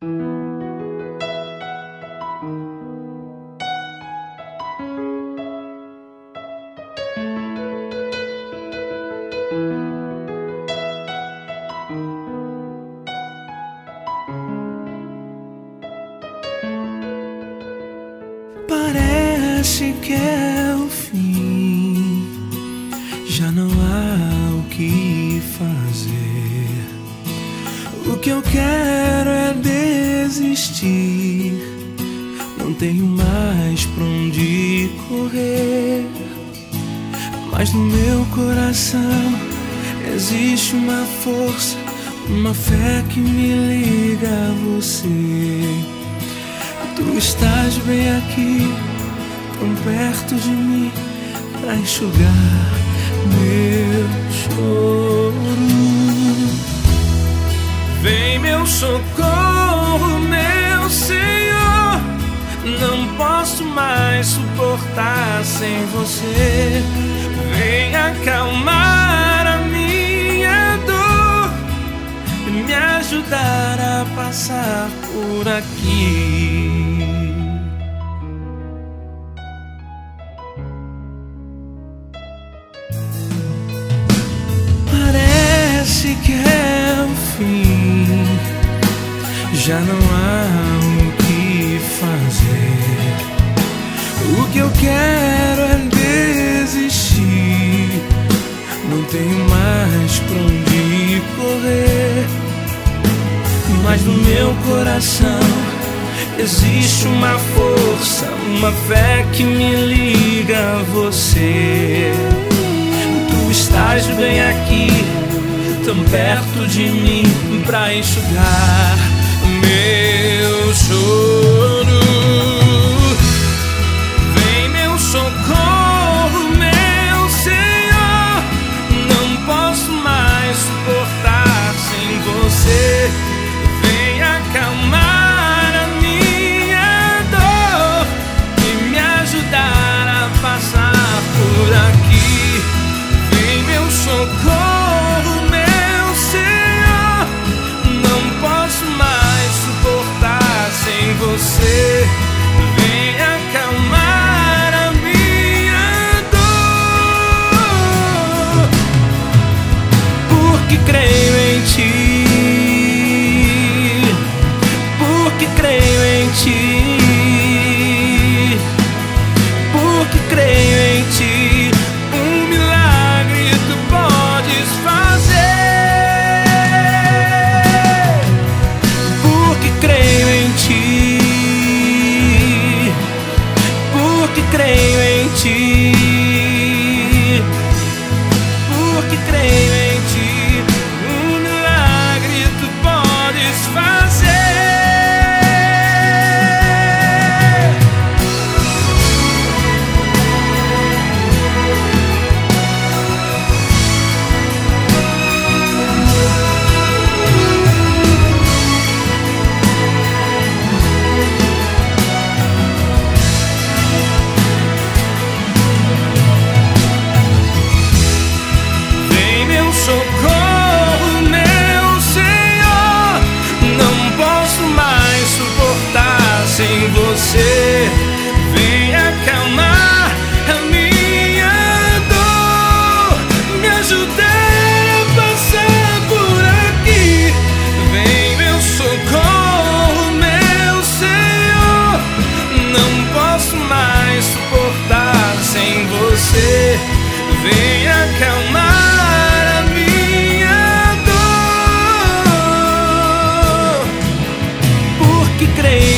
Parece que é o fim, já não há o que fazer. O que eu quero é desistir, não tenho mais pra onde correr. Mas no meu coração existe uma força, uma fé que me liga a você. Tu estás bem aqui, tão perto de mim, pra enxugar meu choro. Vem meu socorro, meu Senhor, não posso mais suportar sem você. Vem acalmar a minha dor e me ajudar a passar por aqui. Parece que é o fim, já não há o que fazer. O que eu quero é desistir, não tenho mais pra onde correr. Mas no meu coração existe uma força, uma fé que me liga a você. Tu estás bem aqui, tão perto de mim, pra enxugar meu choro. Vem meu socorro, meu Senhor, não posso mais suportar sem você. Vem acalmar a minha dor e me ajudar a passar por aqui. Vem meu socorro, meu Senhor, não posso mais suportar sem você. Vem acalmar a minha dor, porque creio em ti. Creio em ti, porque creio em ti, um milagre tu podes fazer. Porque creio em ti, porque creio em ti, porque creio em ti, um milagre tu podes fazer. Socorro, meu Senhor, não posso mais suportar sem você. Vem acalmar a minha dor, me ajudar a passar por aqui. Vem meu socorro, meu Senhor, não posso mais suportar sem você. Vem acalmar creio